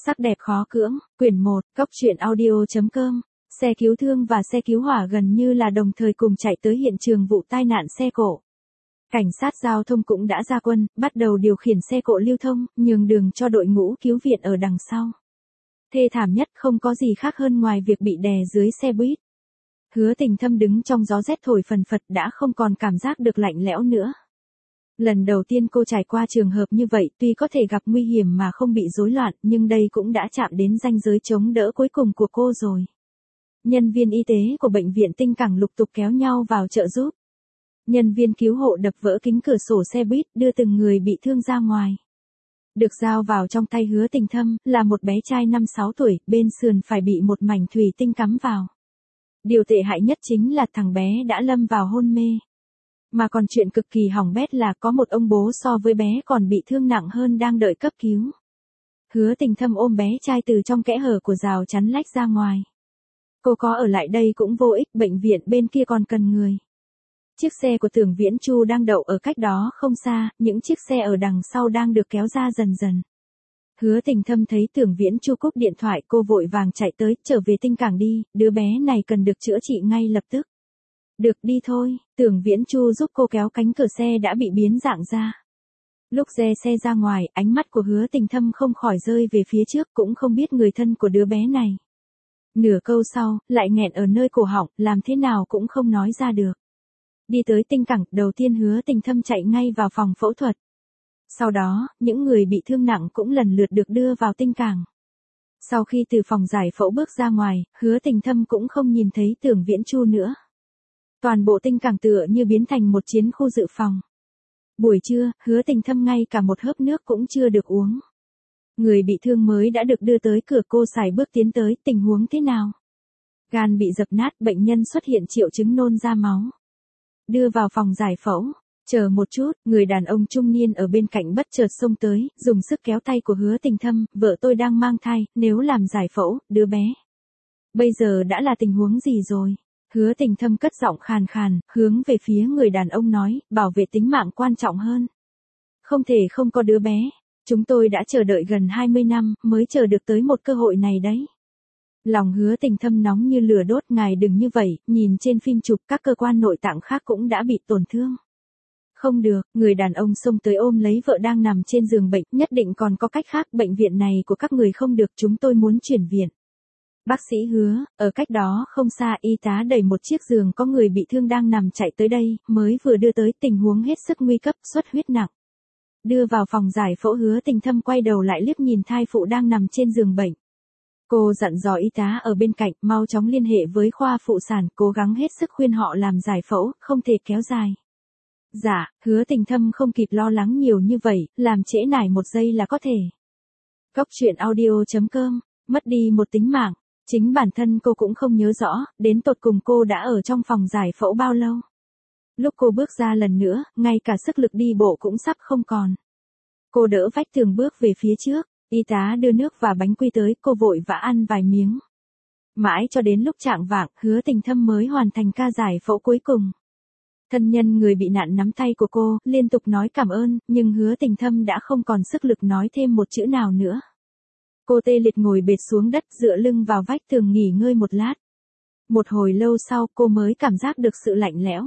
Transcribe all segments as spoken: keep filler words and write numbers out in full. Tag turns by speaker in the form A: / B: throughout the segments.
A: Sắc đẹp khó cưỡng, quyển một, Cốc truyện audio.com. Xe cứu thương và xe cứu hỏa gần như là đồng thời cùng chạy tới hiện trường vụ tai nạn xe cộ. Cảnh sát giao thông cũng đã ra quân, bắt đầu điều khiển xe cộ lưu thông, nhường đường cho đội ngũ cứu viện ở đằng sau. Thê thảm nhất không có gì khác hơn ngoài việc bị đè dưới xe buýt. Hứa Tình Thâm đứng trong gió rét thổi phần phật đã không còn cảm giác được lạnh lẽo nữa. Lần đầu tiên cô trải qua trường hợp như vậy, tuy có thể gặp nguy hiểm mà không bị rối loạn, nhưng đây cũng đã chạm đến ranh giới chống đỡ cuối cùng của cô rồi. Nhân viên y tế của bệnh viện Tinh Cảng lục tục kéo nhau vào trợ giúp. Nhân viên cứu hộ đập vỡ kính cửa sổ xe buýt, đưa từng người bị thương ra ngoài. Được giao vào trong tay Hứa Tình Thâm, là một bé trai năm sáu tuổi, bên sườn phải bị một mảnh thủy tinh cắm vào. Điều tệ hại nhất chính là thằng bé đã lâm vào hôn mê. Mà còn chuyện cực kỳ hỏng bét là có một ông bố so với bé còn bị thương nặng hơn đang đợi cấp cứu. Hứa Tình Thâm ôm bé trai từ trong kẽ hở của rào chắn lách ra ngoài. Cô có ở lại đây cũng vô ích, bệnh viện bên kia còn cần người. Chiếc xe của Tưởng Viễn Chu đang đậu ở cách đó không xa, những chiếc xe ở đằng sau đang được kéo ra dần dần. Hứa Tình Thâm thấy Tưởng Viễn Chu cúp điện thoại, cô vội vàng chạy tới, trở về Tinh Cảng đi, đứa bé này cần được chữa trị ngay lập tức. Được, đi thôi. Tưởng Viễn Chu giúp cô kéo cánh cửa xe đã bị biến dạng ra. Lúc dè xe ra ngoài, ánh mắt của Hứa Tình Thâm không khỏi rơi về phía trước, cũng không biết người thân của đứa bé này. Nửa câu sau, lại nghẹn ở nơi cổ họng, làm thế nào cũng không nói ra được. Đi tới Tinh Cảng, đầu tiên Hứa Tình Thâm chạy ngay vào phòng phẫu thuật. Sau đó, những người bị thương nặng cũng lần lượt được đưa vào Tinh Cảng. Sau khi từ phòng giải phẫu bước ra ngoài, Hứa Tình Thâm cũng không nhìn thấy Tưởng Viễn Chu nữa. Toàn bộ Tinh Cảng tựa như biến thành một chiến khu dự phòng. Buổi trưa, Hứa Tình Thâm ngay cả một hớp nước cũng chưa được uống. Người bị thương mới đã được đưa tới cửa, cô sải bước tiến tới, tình huống thế nào? Gan bị dập nát, bệnh nhân xuất hiện triệu chứng nôn ra máu. Đưa vào phòng giải phẫu. Chờ một chút, người đàn ông trung niên ở bên cạnh bất chợt xông tới, dùng sức kéo tay của Hứa Tình Thâm, vợ tôi đang mang thai, nếu làm giải phẫu, đứa bé. Bây giờ đã là tình huống gì rồi? Hứa Tình Thâm cất giọng khàn khàn, hướng về phía người đàn ông nói, bảo vệ tính mạng quan trọng hơn. Không thể không có đứa bé. Chúng tôi đã chờ đợi gần hai mươi năm, mới chờ được tới một cơ hội này đấy. Lòng Hứa Tình Thâm nóng như lửa đốt, ngài đừng như vậy, nhìn trên phim chụp các cơ quan nội tạng khác cũng đã bị tổn thương. Không được, người đàn ông xông tới ôm lấy vợ đang nằm trên giường bệnh, nhất định còn có cách khác, bệnh viện này của các người không được, chúng tôi muốn chuyển viện. Bác sĩ Hứa, ở cách đó không xa, y tá đẩy một chiếc giường có người bị thương đang nằm chạy tới đây, mới vừa đưa tới, tình huống hết sức nguy cấp, xuất huyết nặng. Đưa vào phòng giải phẫu. Hứa Tình Thâm quay đầu lại liếc nhìn thai phụ đang nằm trên giường bệnh. Cô dặn dò y tá ở bên cạnh, mau chóng liên hệ với khoa phụ sản, cố gắng hết sức khuyên họ làm giải phẫu, không thể kéo dài. Dạ, Hứa Tình Thâm không kịp lo lắng nhiều như vậy, làm trễ nải một giây là có thể. Cốc truyện audio.com, mất đi một tính mạng. Chính bản thân cô cũng không nhớ rõ, đến tột cùng cô đã ở trong phòng giải phẫu bao lâu. Lúc cô bước ra lần nữa, ngay cả sức lực đi bộ cũng sắp không còn. Cô đỡ vách tường bước về phía trước, y tá đưa nước và bánh quy tới, cô vội vã ăn vài miếng. Mãi cho đến lúc chạng vạng, Hứa Tình Thâm mới hoàn thành ca giải phẫu cuối cùng. Thân nhân người bị nạn nắm tay của cô, liên tục nói cảm ơn, nhưng Hứa Tình Thâm đã không còn sức lực nói thêm một chữ nào nữa. Cô tê liệt ngồi bệt xuống đất, dựa lưng vào vách tường nghỉ ngơi một lát. Một hồi lâu sau, cô mới cảm giác được sự lạnh lẽo.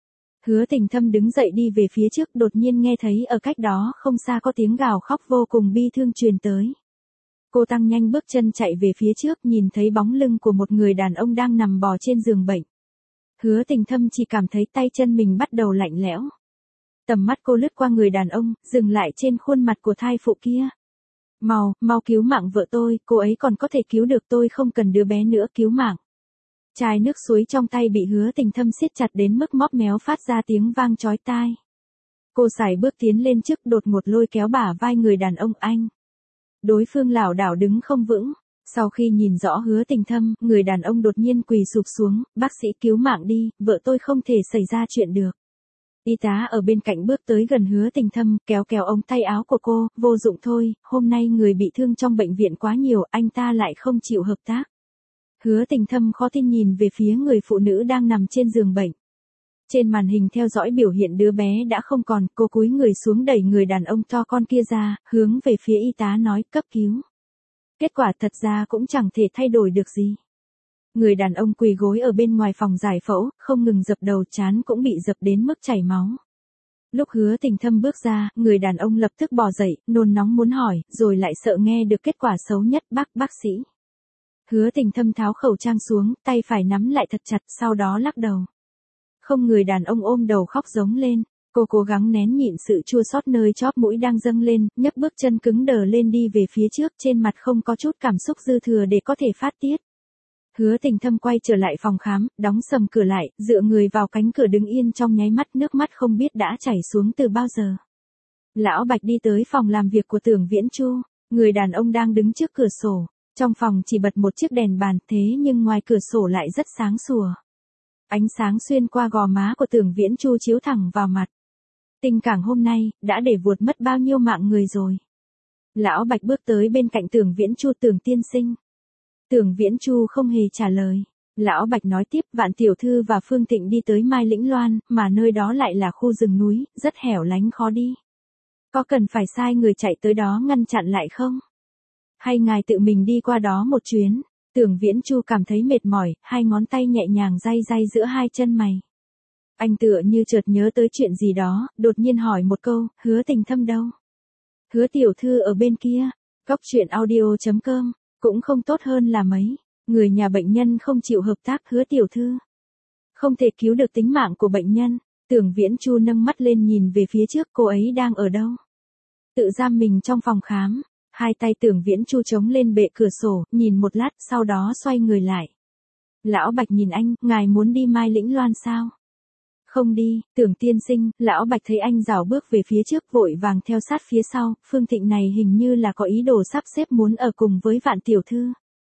A: Hứa Tình Thâm đứng dậy đi về phía trước, đột nhiên nghe thấy ở cách đó không xa có tiếng gào khóc vô cùng bi thương truyền tới. Cô tăng nhanh bước chân chạy về phía trước, nhìn thấy bóng lưng của một người đàn ông đang nằm bò trên giường bệnh. Hứa Tình Thâm chỉ cảm thấy tay chân mình bắt đầu lạnh lẽo. Tầm mắt cô lướt qua người đàn ông, dừng lại trên khuôn mặt của thai phụ kia. Mau, mau cứu mạng vợ tôi, cô ấy còn có thể cứu được tôi, không cần đứa bé nữa, cứu mạng. Chai nước suối trong tay bị Hứa Tình Thâm siết chặt đến mức móp méo phát ra tiếng vang chói tai. Cô sải bước tiến lên trước, đột ngột lôi kéo bả vai người đàn ông. Anh. Đối phương lảo đảo đứng không vững. Sau khi nhìn rõ Hứa Tình Thâm, người đàn ông đột nhiên quỳ sụp xuống, bác sĩ cứu mạng đi, vợ tôi không thể xảy ra chuyện được. Y tá ở bên cạnh bước tới gần Hứa Tình Thâm, kéo kéo ống tay áo của cô, vô dụng thôi, hôm nay người bị thương trong bệnh viện quá nhiều, anh ta lại không chịu hợp tác. Hứa Tình Thâm khó tin nhìn về phía người phụ nữ đang nằm trên giường bệnh. Trên màn hình theo dõi biểu hiện đứa bé đã không còn, cô cúi người xuống đẩy người đàn ông to con kia ra, hướng về phía y tá nói cấp cứu. Kết quả thật ra cũng chẳng thể thay đổi được gì. Người đàn ông quỳ gối ở bên ngoài phòng giải phẫu, không ngừng dập đầu, trán cũng bị dập đến mức chảy máu. Lúc Hứa Tình Thâm bước ra, người đàn ông lập tức bò dậy, nôn nóng muốn hỏi, rồi lại sợ nghe được kết quả xấu nhất. Bác, bác sĩ. Hứa Tình Thâm tháo khẩu trang xuống, tay phải nắm lại thật chặt, sau đó lắc đầu. Không, người đàn ông ôm đầu khóc giống lên. Cô cố gắng nén nhịn sự chua xót nơi chóp mũi đang dâng lên, nhấc bước chân cứng đờ lên đi về phía trước, trên mặt không có chút cảm xúc dư thừa để có thể phát tiết. Hứa Tình Thâm quay trở lại phòng khám, đóng sầm cửa lại, dựa người vào cánh cửa đứng yên trong nháy mắt, nước mắt không biết đã chảy xuống từ bao giờ. Lão Bạch đi tới phòng làm việc của Tưởng Viễn Chu, người đàn ông đang đứng trước cửa sổ, trong phòng chỉ bật một chiếc đèn bàn, thế nhưng ngoài cửa sổ lại rất sáng sủa. Ánh sáng xuyên qua gò má của Tưởng Viễn Chu chiếu thẳng vào mặt. Tình cảm hôm nay, đã để vuột mất bao nhiêu mạng người rồi. Lão Bạch bước tới bên cạnh Tưởng Viễn Chu. Tưởng tiên sinh. Tưởng Viễn Chu không hề trả lời. Lão Bạch nói tiếp, Vạn tiểu thư và Phương Thịnh đi tới Mai Lĩnh Loan, mà nơi đó lại là khu rừng núi, rất hẻo lánh khó đi. Có cần phải sai người chạy tới đó ngăn chặn lại không? Hay ngài tự mình đi qua đó một chuyến? Tưởng Viễn Chu cảm thấy mệt mỏi, hai ngón tay nhẹ nhàng day day giữa hai chân mày. Anh tựa như chợt nhớ tới chuyện gì đó, đột nhiên hỏi một câu, Hứa Tình Thâm đâu? Hứa tiểu thư ở bên kia. Cốc truyện audio chấm com. Cũng không tốt hơn là mấy. Người nhà bệnh nhân không chịu hợp tác. Hứa tiểu thư không thể cứu được tính mạng của bệnh nhân. Tưởng Viễn Chu nâng mắt lên nhìn về phía trước, cô ấy đang ở đâu? Tự giam mình trong phòng khám. Hai tay Tưởng Viễn Chu chống lên bệ cửa sổ, nhìn một lát, sau đó xoay người lại. Lão Bạch nhìn anh, ngài muốn đi Mai Lĩnh Loan sao? Không đi, Tưởng tiên sinh. Lão Bạch thấy anh rảo bước về phía trước, vội vàng theo sát phía sau. Phương Thịnh này hình như là có ý đồ sắp xếp muốn ở cùng với Vạn tiểu thư.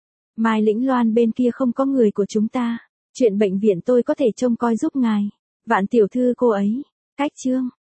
A: Mai Lĩnh Loan bên kia không có người của chúng ta. Chuyện bệnh viện tôi có thể trông coi giúp ngài. Vạn tiểu thư cô ấy. Cách chương.